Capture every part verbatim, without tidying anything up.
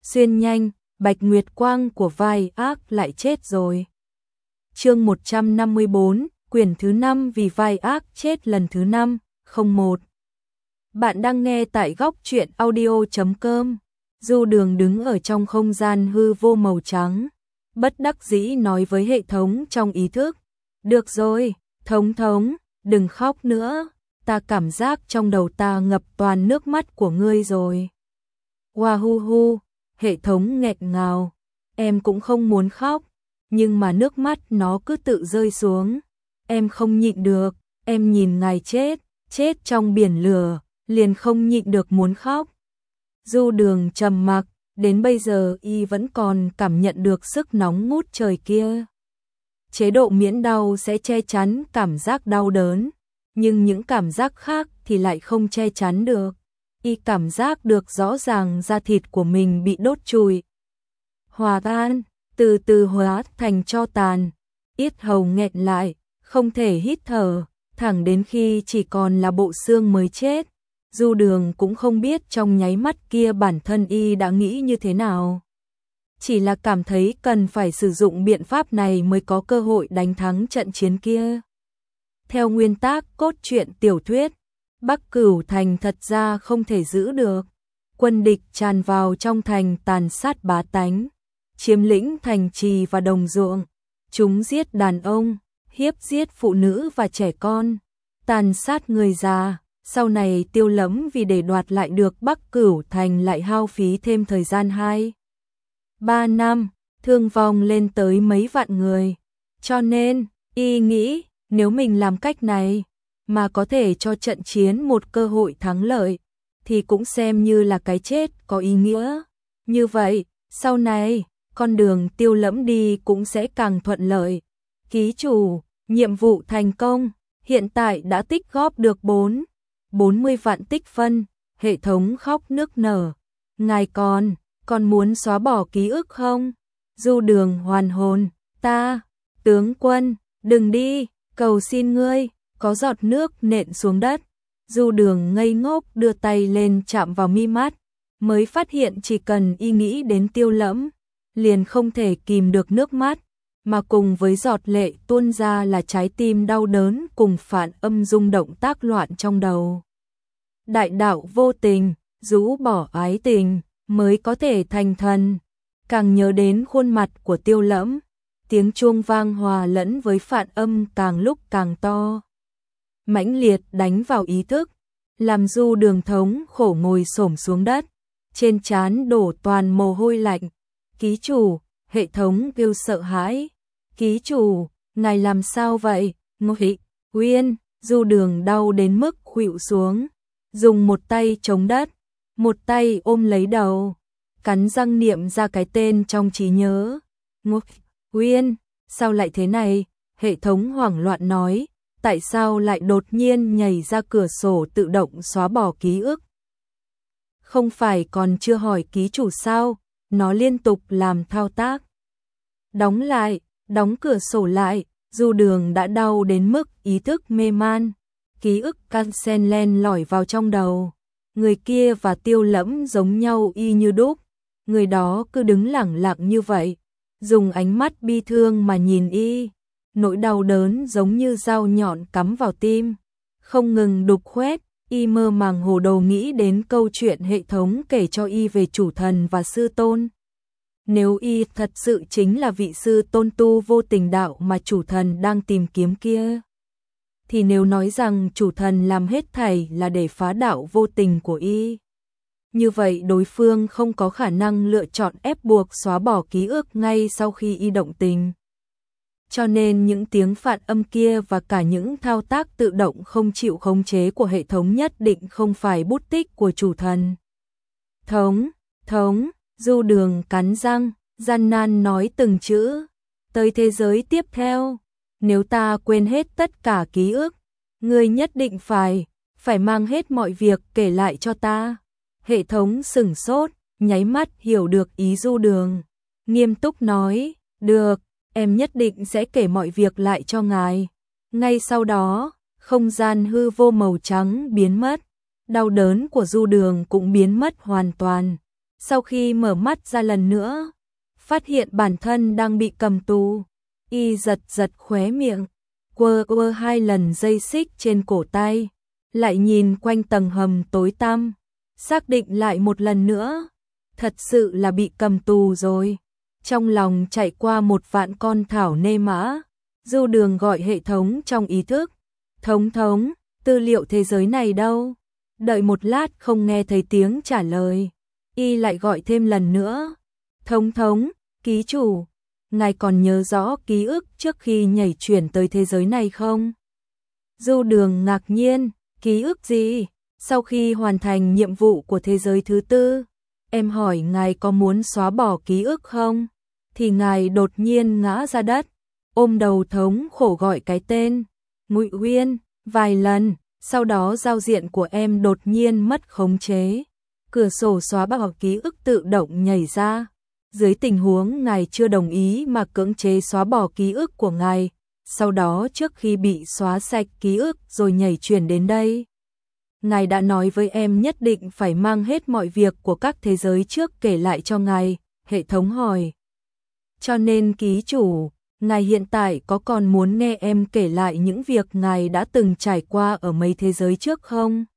xuyên nhanh, Bạch Nguyệt Quang của vai ác lại chết rồi. Chương một trăm năm mươi bốn, quyển thứ năm vì vai ác chết lần thứ năm, không một. Bạn đang nghe tại góc truyện audio chấm com. Du Đường đứng ở trong không gian hư vô màu trắng, bất đắc dĩ nói với hệ thống trong ý thức. Được rồi, thống thống, đừng khóc nữa, ta cảm giác trong đầu ta ngập toàn nước mắt của ngươi rồi. Hoa hu hu, hệ thống nghẹn ngào, em cũng không muốn khóc, nhưng mà nước mắt nó cứ tự rơi xuống. Em không nhịn được, em nhìn ngài chết, chết trong biển lửa, liền không nhịn được muốn khóc. Du Đường trầm mặc, đến bây giờ y vẫn còn cảm nhận được sức nóng ngút trời kia. Chế độ miễn đau sẽ che chắn cảm giác đau đớn, nhưng những cảm giác khác thì lại không che chắn được. Y cảm giác được rõ ràng da thịt của mình bị đốt trụi, hòa tan, từ từ hóa thành tro tàn, yết hầu nghẹn lại, không thể hít thở, thẳng đến khi chỉ còn là bộ xương mới chết. Du Đường cũng không biết trong nháy mắt kia bản thân y đã nghĩ như thế nào. Chỉ là cảm thấy cần phải sử dụng biện pháp này mới có cơ hội đánh thắng trận chiến kia. Theo nguyên tắc cốt truyện tiểu thuyết, Bắc Cửu Thành thật ra không thể giữ được. Quân địch tràn vào trong thành tàn sát bá tánh, chiếm lĩnh thành trì và đồng ruộng. Chúng giết đàn ông, hiếp giết phụ nữ và trẻ con, tàn sát người già. Sau này Tiêu Lẫm vì để đoạt lại được Bắc Cửu Thành lại hao phí thêm thời gian hai ba năm, thương vong lên tới mấy vạn người. Cho nên, y nghĩ nếu mình làm cách này mà có thể cho trận chiến một cơ hội thắng lợi, thì cũng xem như là cái chết có ý nghĩa. Như vậy, sau này, con đường Tiêu Lẫm đi cũng sẽ càng thuận lợi. Ký chủ, nhiệm vụ thành công, hiện tại đã tích góp được bốn bốn mươi vạn tích phân. Hệ thống khóc nức nở. Ngài còn, còn muốn xóa bỏ ký ức không? Du Đường hoàn hồn. Ta, tướng quân, đừng đi, cầu xin ngươi. Có giọt nước nện xuống đất. Du Đường ngây ngốc đưa tay lên chạm vào mi mắt, mới phát hiện chỉ cần y nghĩ đến Tiêu Lẫm, liền không thể kìm được nước mắt, mà cùng với giọt lệ tuôn ra là trái tim đau đớn cùng phản âm rung động tác loạn trong đầu. Đại đạo vô tình, rũ bỏ ái tình, mới có thể thành thần. Càng nhớ đến khuôn mặt của Tiêu Lẫm, tiếng chuông vang hòa lẫn với phản âm càng lúc càng to, mãnh liệt đánh vào ý thức, làm Du Đường thống khổ ngồi xổm xuống đất, trên trán đổ toàn mồ hôi lạnh. Ký chủ, hệ thống kêu sợ hãi. Ký chủ, ngài làm sao vậy? Ngụy Uyên, Du Đường đau đến mức khuỵu xuống, dùng một tay chống đất, một tay ôm lấy đầu, cắn răng niệm ra cái tên trong trí nhớ. Ngụy Uyên, sao lại thế này? Hệ thống hoảng loạn nói, tại sao lại đột nhiên nhảy ra cửa sổ tự động xóa bỏ ký ức? Không phải còn chưa hỏi ký chủ sao? Nó liên tục làm thao tác. Đóng lại, đóng cửa sổ lại. Du Đường đã đau đến mức ý thức mê man, ký ức can sen len lỏi vào trong đầu. Người kia và Tiêu Lẫm giống nhau y như đúc. Người đó cứ đứng lẳng lặng như vậy, dùng ánh mắt bi thương mà nhìn y. Nỗi đau đớn giống như dao nhọn cắm vào tim, không ngừng đục khoét. Y mơ màng hồ đồ nghĩ đến câu chuyện hệ thống kể cho y về chủ thần và sư tôn. Nếu y thật sự chính là vị sư tôn tu vô tình đạo mà chủ thần đang tìm kiếm kia, thì nếu nói rằng chủ thần làm hết thảy là để phá đạo vô tình của y, như vậy đối phương không có khả năng lựa chọn ép buộc xóa bỏ ký ức ngay sau khi y động tình. Cho nên những tiếng phản âm kia và cả những thao tác tự động không chịu khống chế của hệ thống nhất định không phải bút tích của chủ thần. Thống, thống, Du Đường cắn răng, gian nan nói từng chữ. Tới thế giới tiếp theo, nếu ta quên hết tất cả ký ức, ngươi nhất định phải, phải mang hết mọi việc kể lại cho ta. Hệ thống sửng sốt, nháy mắt hiểu được ý Du Đường, nghiêm túc nói, được. Em nhất định sẽ kể mọi việc lại cho ngài. Ngay sau đó, không gian hư vô màu trắng biến mất, đau đớn của Du Đường cũng biến mất hoàn toàn. Sau khi mở mắt ra lần nữa, phát hiện bản thân đang bị cầm tù, y giật giật khóe miệng, quơ quơ hai lần dây xích trên cổ tay, lại nhìn quanh tầng hầm tối tăm, xác định lại một lần nữa, thật sự là bị cầm tù rồi. Trong lòng chạy qua một vạn con thảo nê mã, Du Đường gọi hệ thống trong ý thức, thống thống, tư liệu thế giới này đâu? Đợi một lát không nghe thấy tiếng trả lời, y lại gọi thêm lần nữa, thống thống, ký chủ, ngài còn nhớ rõ ký ức trước khi nhảy chuyển tới thế giới này không? Du Đường ngạc nhiên, ký ức gì? Sau khi hoàn thành nhiệm vụ của thế giới thứ tư, em hỏi ngài có muốn xóa bỏ ký ức không? Thì ngài đột nhiên ngã ra đất, ôm đầu thống khổ gọi cái tên, Ngụy Uyên, vài lần, sau đó giao diện của em đột nhiên mất khống chế. Cửa sổ xóa bỏ ký ức tự động nhảy ra. Dưới tình huống ngài chưa đồng ý mà cưỡng chế xóa bỏ ký ức của ngài, sau đó trước khi bị xóa sạch ký ức rồi nhảy chuyển đến đây. Ngài đã nói với em nhất định phải mang hết mọi việc của các thế giới trước kể lại cho ngài, hệ thống hỏi. Cho nên ký chủ, ngài hiện tại có còn muốn nghe em kể lại những việc ngài đã từng trải qua ở mấy thế giới trước không?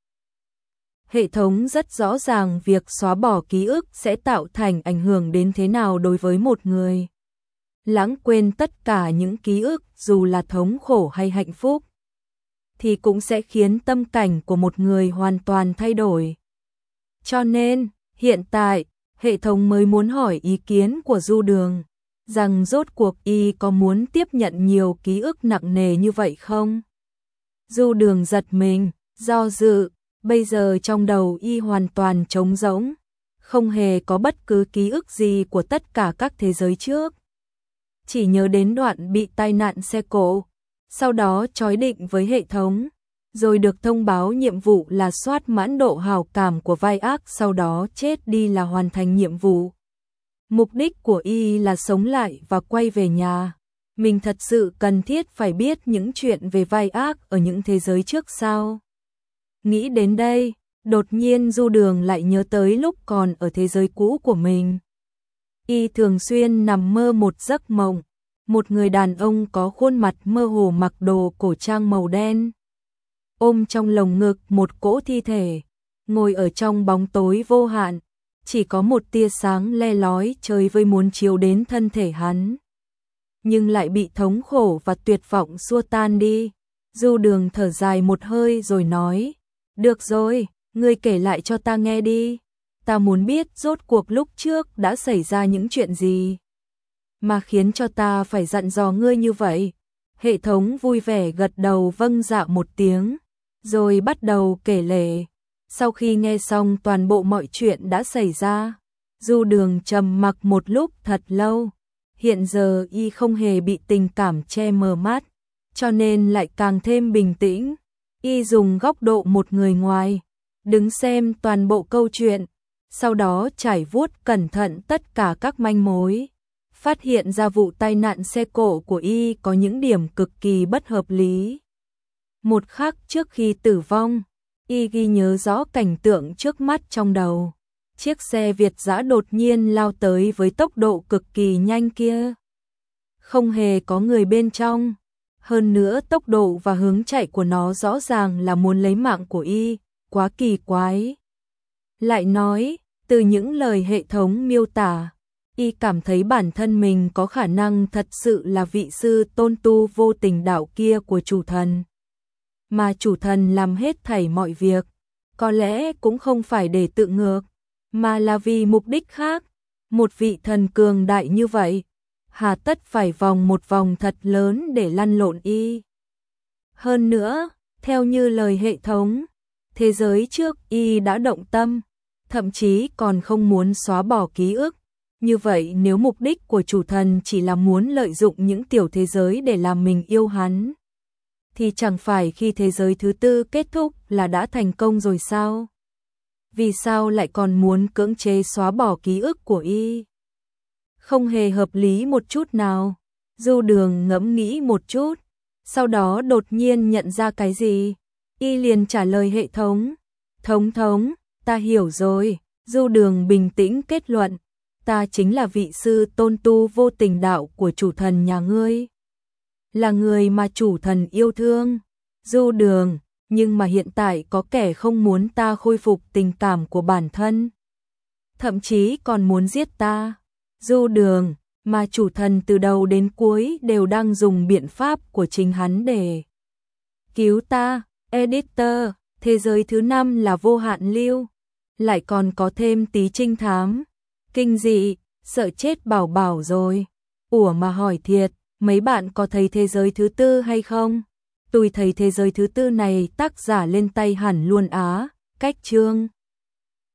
Hệ thống rất rõ ràng việc xóa bỏ ký ức sẽ tạo thành ảnh hưởng đến thế nào đối với một người. Lãng quên tất cả những ký ức dù là thống khổ hay hạnh phúc, thì cũng sẽ khiến tâm cảnh của một người hoàn toàn thay đổi. Cho nên, hiện tại, hệ thống mới muốn hỏi ý kiến của Du Đường, rằng rốt cuộc y có muốn tiếp nhận nhiều ký ức nặng nề như vậy không? Du Đường giật mình, do dự, bây giờ trong đầu y hoàn toàn trống rỗng, không hề có bất cứ ký ức gì của tất cả các thế giới trước. Chỉ nhớ đến đoạn bị tai nạn xe cộ, sau đó trói định với hệ thống, rồi được thông báo nhiệm vụ là soát mãn độ hảo cảm của vai ác, sau đó chết đi là hoàn thành nhiệm vụ. Mục đích của y là sống lại và quay về nhà. Mình thật sự cần thiết phải biết những chuyện về vai ác ở những thế giới trước sao? Nghĩ đến đây, đột nhiên Du Đường lại nhớ tới lúc còn ở thế giới cũ của mình. Y thường xuyên nằm mơ một giấc mộng, một người đàn ông có khuôn mặt mơ hồ mặc đồ cổ trang màu đen, ôm trong lồng ngực một cỗ thi thể, ngồi ở trong bóng tối vô hạn, chỉ có một tia sáng le lói chơi vơi muốn chiếu đến thân thể hắn, nhưng lại bị thống khổ và tuyệt vọng xua tan đi. Du Đường thở dài một hơi rồi nói, được rồi, ngươi kể lại cho ta nghe đi, ta muốn biết rốt cuộc lúc trước đã xảy ra những chuyện gì mà khiến cho ta phải dặn dò ngươi như vậy. Hệ thống vui vẻ gật đầu vâng dạ một tiếng, rồi bắt đầu kể lể. Sau khi nghe xong toàn bộ mọi chuyện đã xảy ra, Du Đường trầm mặc một lúc thật lâu. Hiện giờ y không hề bị tình cảm che mờ mắt, cho nên lại càng thêm bình tĩnh. Y dùng góc độ một người ngoài, đứng xem toàn bộ câu chuyện, sau đó trải vuốt cẩn thận tất cả các manh mối, phát hiện ra vụ tai nạn xe cộ của y có những điểm cực kỳ bất hợp lý. Một khắc trước khi tử vong, y ghi nhớ rõ cảnh tượng trước mắt trong đầu. Chiếc xe Việt dã đột nhiên lao tới với tốc độ cực kỳ nhanh kia. Không hề có người bên trong. Hơn nữa tốc độ và hướng chạy của nó rõ ràng là muốn lấy mạng của y, quá kỳ quái. Lại nói, từ những lời hệ thống miêu tả, y cảm thấy bản thân mình có khả năng thật sự là vị sư tôn tu vô tình đạo kia của chủ thần. Mà chủ thần làm hết thảy mọi việc, có lẽ cũng không phải để tự ngược, mà là vì mục đích khác. Một vị thần cường đại như vậy, hà tất phải vòng một vòng thật lớn để lăn lộn y. Hơn nữa, theo như lời hệ thống, thế giới trước y đã động tâm, thậm chí còn không muốn xóa bỏ ký ức. Như vậy nếu mục đích của chủ thần chỉ là muốn lợi dụng những tiểu thế giới để làm mình yêu hắn, thì chẳng phải khi thế giới thứ tư kết thúc là đã thành công rồi sao? Vì sao lại còn muốn cưỡng chế xóa bỏ ký ức của y? Không hề hợp lý một chút nào. Du Đường ngẫm nghĩ một chút, sau đó đột nhiên nhận ra cái gì. Y liền trả lời hệ thống, thống thống, ta hiểu rồi, Du Đường bình tĩnh kết luận, ta chính là vị sư tôn tu vô tình đạo của chủ thần nhà ngươi. Là người mà chủ thần yêu thương. Du Đường, nhưng mà hiện tại có kẻ không muốn ta khôi phục tình cảm của bản thân. Thậm chí còn muốn giết ta. Du Đường, mà chủ thần từ đầu đến cuối đều đang dùng biện pháp của chính hắn để cứu ta. Editor, thế giới thứ năm là vô hạn lưu. Lại còn có thêm tí trinh thám. Kinh dị, sợ chết bảo bảo rồi. Ủa mà hỏi thiệt, mấy bạn có thấy thế giới thứ tư hay không? Tôi thấy thế giới thứ tư này tác giả lên tay hẳn luôn á. Cách chương